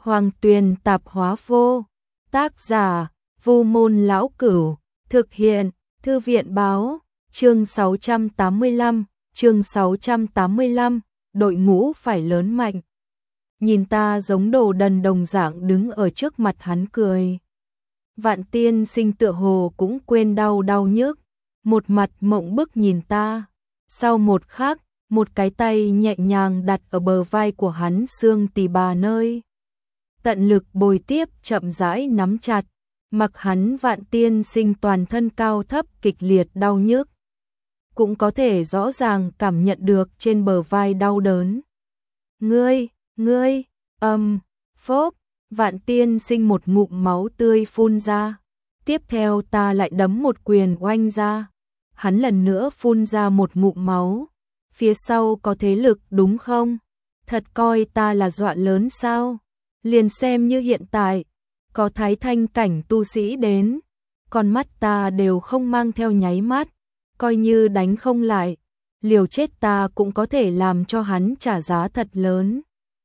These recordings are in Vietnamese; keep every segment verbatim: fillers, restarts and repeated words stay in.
Hoàng Tuyền Tạp Hóa Vô. Tác giả Vu Môn Lão Cửu. Thực hiện Thư viện Báo. Chương sáu trăm tám mươi lăm. Chương sáu trăm tám mươi lăm. Đội ngũ phải lớn mạnh. Nhìn ta giống đồ đần đồng dạng đứng ở trước mặt hắn cười. Vạn Tiên Sinh tựa hồ cũng quên đau đau nhức, một mặt mộng bức nhìn ta. Sau một khắc, một cái tay nhẹ nhàng đặt ở bờ vai của hắn xương tỳ bà nơi. Tận lực bồi tiếp chậm rãi nắm chặt, mặc hắn Vạn Tiên Sinh toàn thân cao thấp kịch liệt đau nhức. Cũng có thể rõ ràng cảm nhận được trên bờ vai đau đớn. Ngươi, ngươi, âm, phốp, Vạn Tiên Sinh một ngụm máu tươi phun ra. Tiếp theo ta lại đấm một quyền oanh ra. Hắn lần nữa phun ra một ngụm máu. Phía sau có thế lực đúng không? Thật coi ta là dọa lớn sao? Liền xem như hiện tại, có thái thanh cảnh tu sĩ đến, con mắt ta đều không mang theo nháy mắt, coi như đánh không lại, liều chết ta cũng có thể làm cho hắn trả giá thật lớn.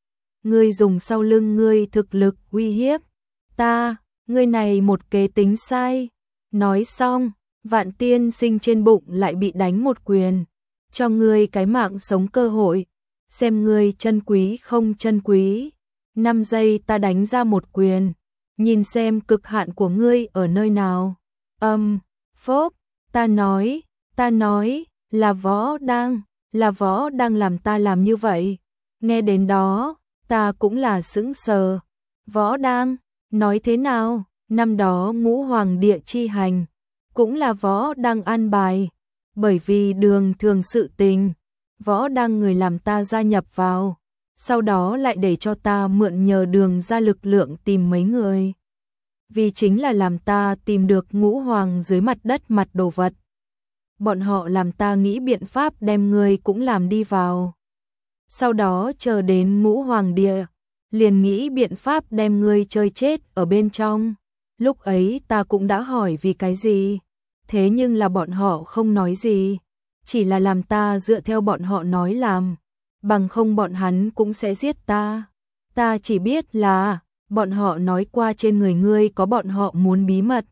Ngươi dùng sau lưng ngươi thực lực uy hiếp ta, ngươi này một kế tính sai. Nói xong, Vạn Tiên Sinh trên bụng lại bị đánh một quyền, cho ngươi cái mạng sống cơ hội, xem ngươi chân quý không chân quý. Năm giây ta đánh ra một quyền, nhìn xem cực hạn của ngươi ở nơi nào. Âm, phốp, ta nói, ta nói, là Võ Đang, là Võ Đang làm ta làm như vậy. Nghe đến đó, ta cũng là sững sờ. Võ Đang, nói thế nào? Năm đó Ngũ Hoàng Địa chi hành, cũng là Võ Đang an bài, bởi vì đường thường sự tình, Võ Đang người làm ta gia nhập vào, sau đó lại để cho ta mượn nhờ đường ra lực lượng tìm mấy người. Vì chính là làm ta tìm được Ngũ Hoàng dưới mặt đất mặt đồ vật. Bọn họ làm ta nghĩ biện pháp đem người cũng làm đi vào. Sau đó chờ đến Ngũ Hoàng Địa, liền nghĩ biện pháp đem ngươi chơi chết ở bên trong. Lúc ấy ta cũng đã hỏi vì cái gì, thế nhưng là bọn họ không nói gì, chỉ là làm ta dựa theo bọn họ nói làm, bằng không bọn hắn cũng sẽ giết ta. Ta chỉ biết là bọn họ nói qua trên người ngươi có bọn họ muốn bí mật,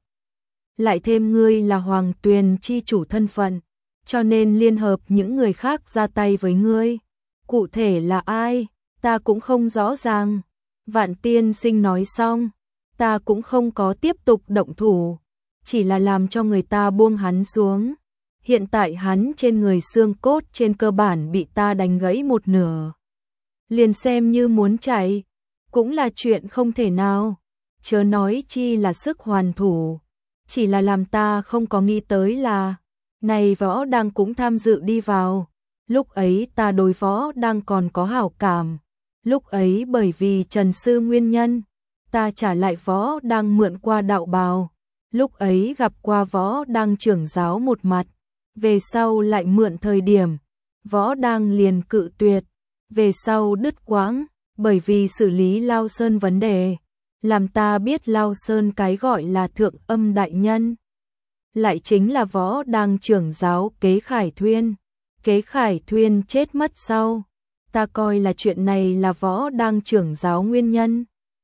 lại thêm ngươi là Hoàng Tuyền chi chủ thân phận, cho nên liên hợp những người khác ra tay với ngươi. Cụ thể là ai, ta cũng không rõ ràng. Vạn Tiên Sinh nói xong, ta cũng không có tiếp tục động thủ, chỉ là làm cho người ta buông hắn xuống. Hiện tại hắn trên người xương cốt trên cơ bản bị ta đánh gãy một nửa. Liền xem như muốn chạy, cũng là chuyện không thể nào, chớ nói chi là sức hoàn thủ. Chỉ là làm ta không có nghĩ tới là, này Võ Đang cũng tham dự đi vào. Lúc ấy ta đối Võ Đang còn có hảo cảm. Lúc ấy bởi vì Trần Sư nguyên nhân, ta trả lại Võ Đang mượn qua đạo bào. Lúc ấy gặp qua Võ Đang trưởng giáo một mặt, về sau lại mượn thời điểm, Võ Đang liền cự tuyệt, về sau đứt quãng, bởi vì xử lý Lao Sơn vấn đề, làm ta biết Lao Sơn cái gọi là thượng âm đại nhân. Lại chính là Võ Đang trưởng giáo Kế Khải Thuyên. Kế Khải Thuyên chết mất sau, ta coi là chuyện này là Võ Đang trưởng giáo nguyên nhân.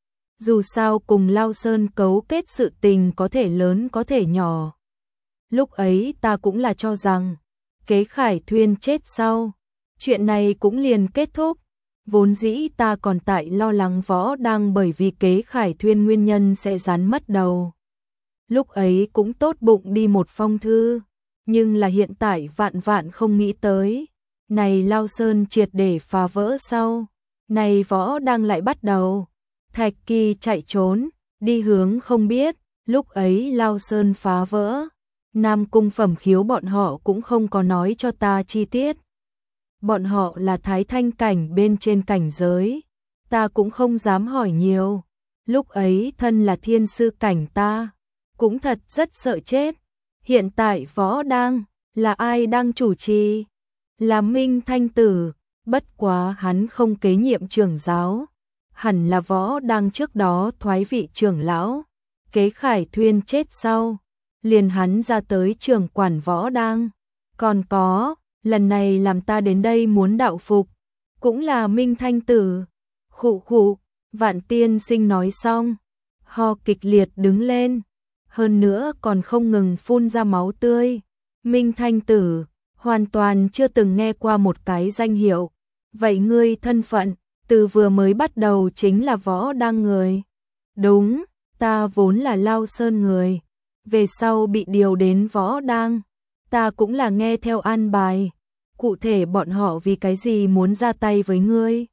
Dù sao cùng Lao Sơn cấu kết sự tình có thể lớn có thể nhỏ. Lúc ấy ta cũng là cho rằng, Kế Khải Thuyên chết sau, chuyện này cũng liền kết thúc. Vốn dĩ ta còn tại lo lắng Võ Đang bởi vì Kế Khải Thuyên nguyên nhân sẽ rắn mất đầu. Lúc ấy cũng tốt bụng đi một phong thư, nhưng là hiện tại vạn vạn không nghĩ tới. Này Lao Sơn triệt để phá vỡ sau, này Võ Đang lại bắt đầu. Thạch Kỳ chạy trốn, đi hướng không biết, lúc ấy Lao Sơn phá vỡ. Nam Cung Phẩm Khiếu bọn họ cũng không có nói cho ta chi tiết. Bọn họ là thái thanh cảnh bên trên cảnh giới, ta cũng không dám hỏi nhiều. Lúc ấy thân là thiên sư cảnh ta, cũng thật rất sợ chết. Hiện tại Võ Đang, là ai đang chủ trì? Là Minh Thanh Tử, bất quá hắn không kế nhiệm trưởng giáo. Hẳn là Võ Đang trước đó thoái vị trưởng lão. Kế Khải Thuyên chết sau, liền hắn ra tới trưởng quản Võ Đang. Còn có, lần này làm ta đến đây muốn đạo phục, cũng là Minh Thanh Tử. Khụ khụ, Vạn tiên sinh nói xong, ho kịch liệt đứng lên, hơn nữa còn không ngừng phun ra máu tươi. Minh Thanh Tử, hoàn toàn chưa từng nghe qua một cái danh hiệu. Vậy ngươi thân phận, từ vừa mới bắt đầu chính là Võ Đang người. Đúng, ta vốn là Lao Sơn người. Về sau bị điều đến Võ Đang, ta cũng là nghe theo an bài. Cụ thể bọn họ vì cái gì muốn ra tay với ngươi,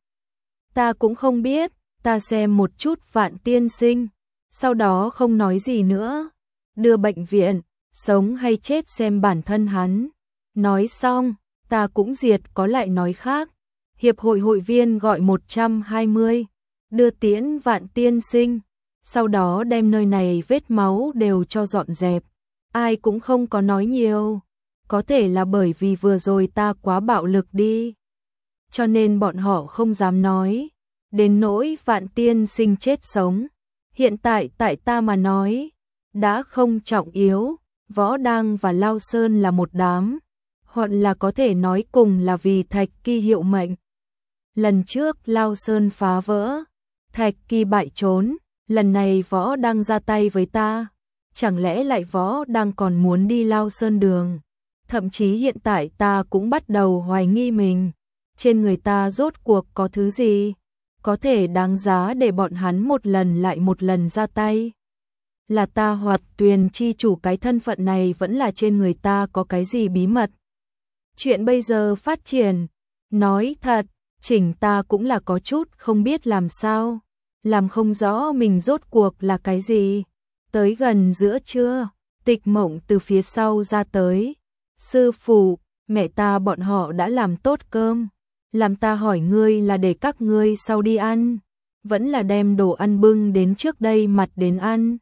ta cũng không biết. Ta xem một chút Vạn tiên sinh, sau đó không nói gì nữa. Đưa bệnh viện, sống hay chết xem bản thân hắn. Nói xong, ta cũng diệt có lại nói khác. Hiệp hội hội viên gọi một trăm hai mươi, đưa tiễn Vạn tiên sinh, sau đó đem nơi này vết máu đều cho dọn dẹp. Ai cũng không có nói nhiều, có thể là bởi vì vừa rồi ta quá bạo lực đi, cho nên bọn họ không dám nói. Đến nỗi Vạn tiên sinh chết sống, hiện tại tại ta mà nói, đã không trọng yếu. Võ Đang và Lao Sơn là một đám, hoặc là có thể nói cùng là vì Thạch Kỳ hiệu mệnh. Lần trước Lao Sơn phá vỡ, Thạch Kỳ bại trốn, lần này Võ Đang ra tay với ta, chẳng lẽ lại Võ Đang còn muốn đi Lao Sơn đường? Thậm chí hiện tại ta cũng bắt đầu hoài nghi mình, trên người ta rốt cuộc có thứ gì có thể đáng giá để bọn hắn một lần lại một lần ra tay. Là ta Hoạt Tuyền chi chủ cái thân phận này, vẫn là trên người ta có cái gì bí mật? Chuyện bây giờ phát triển, nói thật, chỉnh ta cũng là có chút không biết làm sao, làm không rõ mình rốt cuộc là cái gì. Tới gần giữa trưa, Tịch Mộng từ phía sau ra tới. Sư phụ, mẹ ta bọn họ đã làm tốt cơm. Làm ta hỏi ngươi là để các ngươi sau đi ăn, vẫn là đem đồ ăn bưng đến trước đây mặt đến ăn?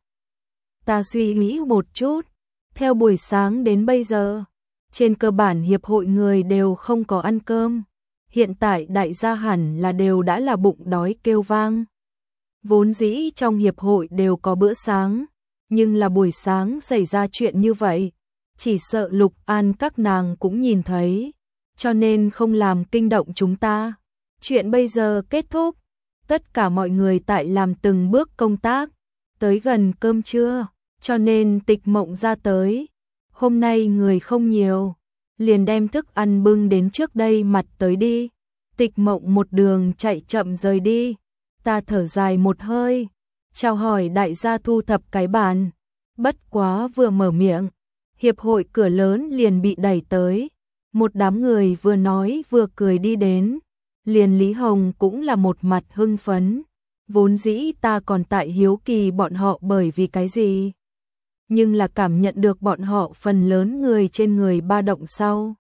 Ta suy nghĩ một chút, theo buổi sáng đến bây giờ, trên cơ bản hiệp hội người đều không có ăn cơm. Hiện tại đại gia hẳn là đều đã là bụng đói kêu vang. Vốn dĩ trong hiệp hội đều có bữa sáng, nhưng là buổi sáng xảy ra chuyện như vậy, chỉ sợ Lục An các nàng cũng nhìn thấy, cho nên không làm kinh động chúng ta. Chuyện bây giờ kết thúc, tất cả mọi người tại làm từng bước công tác, tới gần cơm trưa, cho nên Tịch Mộng ra tới. Hôm nay người không nhiều, liền đem thức ăn bưng đến trước đây mặt tới đi. Tịch Mộng một đường chạy chậm rời đi, ta thở dài một hơi, chào hỏi đại gia thu thập cái bàn. Bất quá vừa mở miệng, hiệp hội cửa lớn liền bị đẩy tới. Một đám người vừa nói vừa cười đi đến, liền Lý Hồng cũng là một mặt hưng phấn. Vốn dĩ ta còn tại hiếu kỳ bọn họ bởi vì cái gì, nhưng là cảm nhận được bọn họ phần lớn người trên người ba động sau,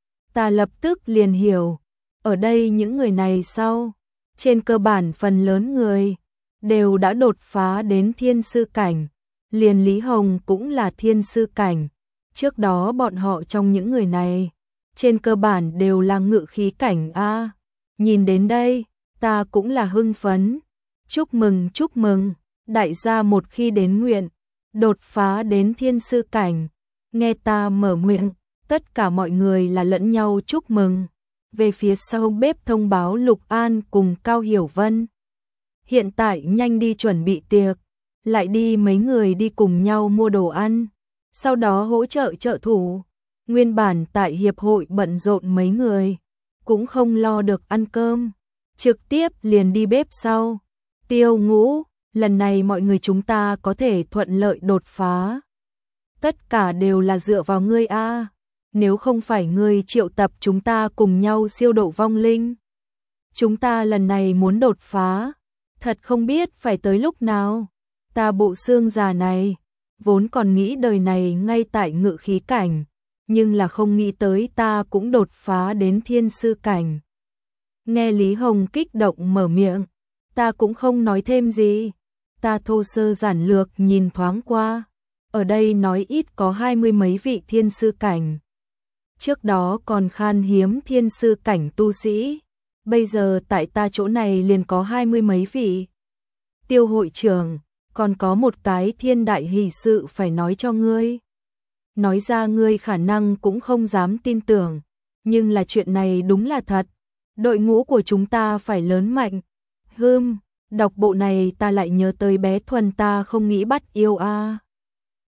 ta lập tức liền hiểu, ở đây những người này sau, trên cơ bản phần lớn người đều đã đột phá đến thiên sư cảnh, liền Lý Hồng cũng là thiên sư cảnh. Trước đó bọn họ trong những người này, trên cơ bản đều là ngự khí cảnh a. Nhìn đến đây, ta cũng là hưng phấn. Chúc mừng, chúc mừng, đại gia một khi đến nguyện, đột phá đến thiên sư cảnh. Nghe ta mở miệng, tất cả mọi người là lẫn nhau chúc mừng. Về phía sau bếp thông báo Lục An cùng Cao Hiểu Vân. Hiện tại nhanh đi chuẩn bị tiệc, lại đi mấy người đi cùng nhau mua đồ ăn, sau đó hỗ trợ trợ thủ. Nguyên bản tại hiệp hội bận rộn mấy người, cũng không lo được ăn cơm, trực tiếp liền đi bếp sau. Tiêu Ngũ, lần này mọi người chúng ta có thể thuận lợi đột phá, tất cả đều là dựa vào ngươi a. Nếu không phải ngươi triệu tập chúng ta cùng nhau siêu độ vong linh, chúng ta lần này muốn đột phá, thật không biết phải tới lúc nào. Ta bộ xương già này, vốn còn nghĩ đời này ngay tại ngự khí cảnh, nhưng là không nghĩ tới ta cũng đột phá đến thiên sư cảnh. Nghe Lý Hồng kích động mở miệng, ta cũng không nói thêm gì, ta thô sơ giản lược nhìn thoáng qua, ở đây nói ít có hai mươi mấy vị thiên sư cảnh. Trước đó còn khan hiếm thiên sư cảnh tu sĩ, bây giờ tại ta chỗ này liền có hai mươi mấy vị. Tiêu hội trưởng, còn có một cái thiên đại hỷ sự phải nói cho ngươi. Nói ra ngươi khả năng cũng không dám tin tưởng, nhưng là chuyện này đúng là thật. Đội ngũ của chúng ta phải lớn mạnh. Hừm, Đọc bộ này ta lại nhớ tới bé Thuần ta không nghĩ bắt yêu a.